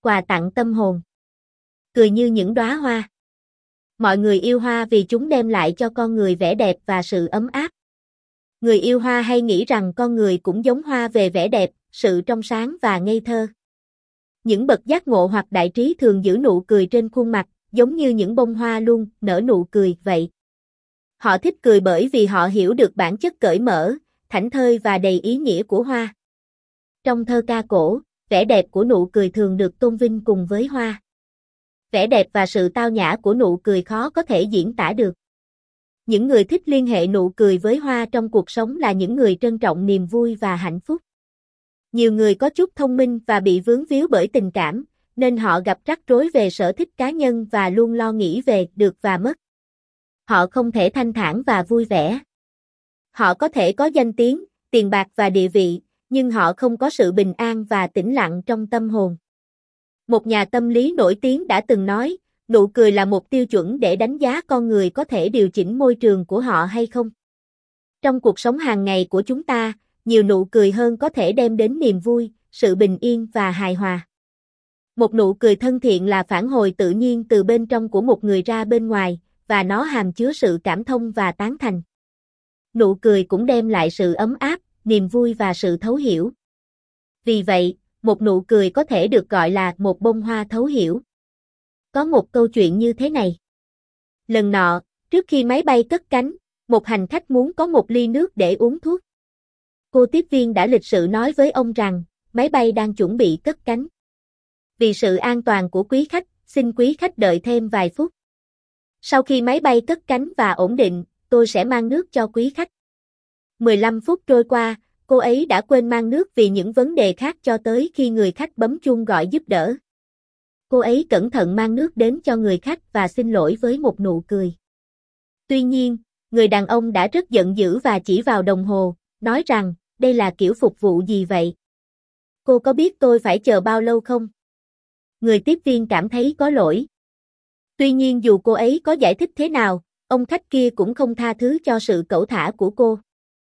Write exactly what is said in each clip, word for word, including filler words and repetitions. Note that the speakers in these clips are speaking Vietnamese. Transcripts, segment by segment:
Quà tặng tâm hồn. Cười như những đóa hoa. Mọi người yêu hoa vì chúng đem lại cho con người vẻ đẹp và sự ấm áp. Người yêu hoa hay nghĩ rằng con người cũng giống hoa về vẻ đẹp, sự trong sáng và ngây thơ. Những bậc giác ngộ hoặc đại trí thường giữ nụ cười trên khuôn mặt, giống như những bông hoa luôn nở nụ cười vậy. Họ thích cười bởi vì họ hiểu được bản chất cởi mở, thảnh thơi và đầy ý nghĩa của hoa. Trong thơ ca cổ, vẻ đẹp của nụ cười thường được tôn vinh cùng với hoa. Vẻ đẹp và sự tao nhã của nụ cười khó có thể diễn tả được. Những người thích liên hệ nụ cười với hoa trong cuộc sống là những người trân trọng niềm vui và hạnh phúc. Nhiều người có chút thông minh và bị vướng víu bởi tình cảm, nên họ gặp rắc rối về sở thích cá nhân và luôn lo nghĩ về được và mất. Họ không thể thanh thản và vui vẻ. Họ có thể có danh tiếng, tiền bạc và địa vị, nhưng họ không có sự bình an và tĩnh lặng trong tâm hồn. Một nhà tâm lý nổi tiếng đã từng nói, nụ cười là một tiêu chuẩn để đánh giá con người có thể điều chỉnh môi trường của họ hay không. Trong cuộc sống hàng ngày của chúng ta, nhiều nụ cười hơn có thể đem đến niềm vui, sự bình yên và hài hòa. Một nụ cười thân thiện là phản hồi tự nhiên từ bên trong của một người ra bên ngoài, và nó hàm chứa sự cảm thông và tán thành. Nụ cười cũng đem lại sự ấm áp, niềm vui và sự thấu hiểu. Vì vậy, một nụ cười có thể được gọi là một bông hoa thấu hiểu. Có một câu chuyện như thế này. Lần nọ, trước khi máy bay cất cánh, một hành khách muốn có một ly nước để uống thuốc. Cô tiếp viên đã lịch sự nói với ông rằng, máy bay đang chuẩn bị cất cánh. Vì sự an toàn của quý khách, xin quý khách đợi thêm vài phút. Sau khi máy bay cất cánh và ổn định, tôi sẽ mang nước cho quý khách. mười lăm phút trôi qua, cô ấy đã quên mang nước vì những vấn đề khác cho tới khi người khách bấm chuông gọi giúp đỡ. Cô ấy cẩn thận mang nước đến cho người khách và xin lỗi với một nụ cười. Tuy nhiên, người đàn ông đã rất giận dữ và chỉ vào đồng hồ, nói rằng, đây là kiểu phục vụ gì vậy? Cô có biết tôi phải chờ bao lâu không? Người tiếp viên cảm thấy có lỗi. Tuy nhiên dù cô ấy có giải thích thế nào, ông khách kia cũng không tha thứ cho sự cẩu thả của cô.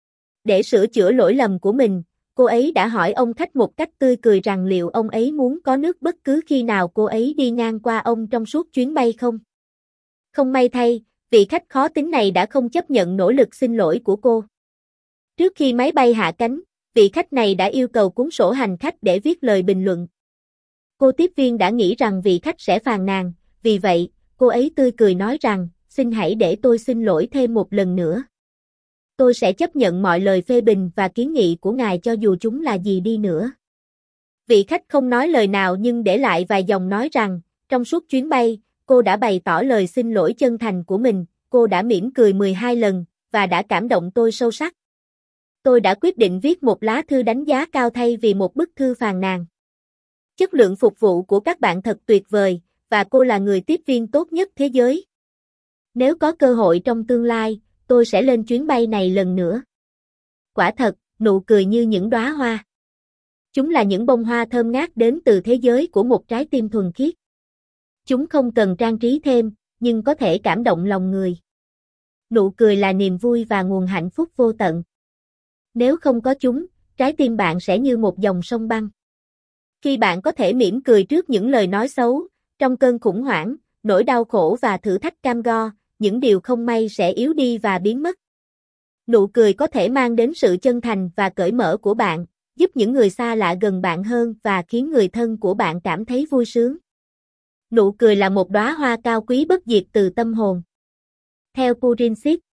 Để sửa chữa lỗi lầm của mình, cô ấy đã hỏi ông khách một cách tươi cười rằng liệu ông ấy muốn có nước bất cứ khi nào cô ấy đi ngang qua ông trong suốt chuyến bay không. Không may thay, vị khách khó tính này đã không chấp nhận nỗ lực xin lỗi của cô. Trước khi máy bay hạ cánh, vị khách này đã yêu cầu cuốn sổ hành khách để viết lời bình luận. Cô tiếp viên đã nghĩ rằng vị khách sẽ phàn nàn, vì vậy, cô ấy tươi cười nói rằng, xin hãy để tôi xin lỗi thêm một lần nữa. Tôi sẽ chấp nhận mọi lời phê bình và kiến nghị của ngài cho dù chúng là gì đi nữa. Vị khách không nói lời nào nhưng để lại vài dòng nói rằng, trong suốt chuyến bay, cô đã bày tỏ lời xin lỗi chân thành của mình, cô đã mỉm cười mười hai lần, và đã cảm động tôi sâu sắc. Tôi đã quyết định viết một lá thư đánh giá cao thay vì một bức thư phàn nàn. Chất lượng phục vụ của các bạn thật tuyệt vời, và cô là người tiếp viên tốt nhất thế giới. Nếu có cơ hội trong tương lai, tôi sẽ lên chuyến bay này lần nữa. Quả thật, nụ cười như những đóa hoa. Chúng là những bông hoa thơm ngát đến từ thế giới của một trái tim thuần khiết. Chúng không cần trang trí thêm, nhưng có thể cảm động lòng người. Nụ cười là niềm vui và nguồn hạnh phúc vô tận. Nếu không có chúng, trái tim bạn sẽ như một dòng sông băng. Khi bạn có thể mỉm cười trước những lời nói xấu, trong cơn khủng hoảng, nỗi đau khổ và thử thách cam go, những điều không may sẽ yếu đi và biến mất. Nụ cười có thể mang đến sự chân thành và cởi mở của bạn, giúp những người xa lạ gần bạn hơn và khiến người thân của bạn cảm thấy vui sướng. Nụ cười là một đóa hoa cao quý bất diệt từ tâm hồn. Theo Purinsit,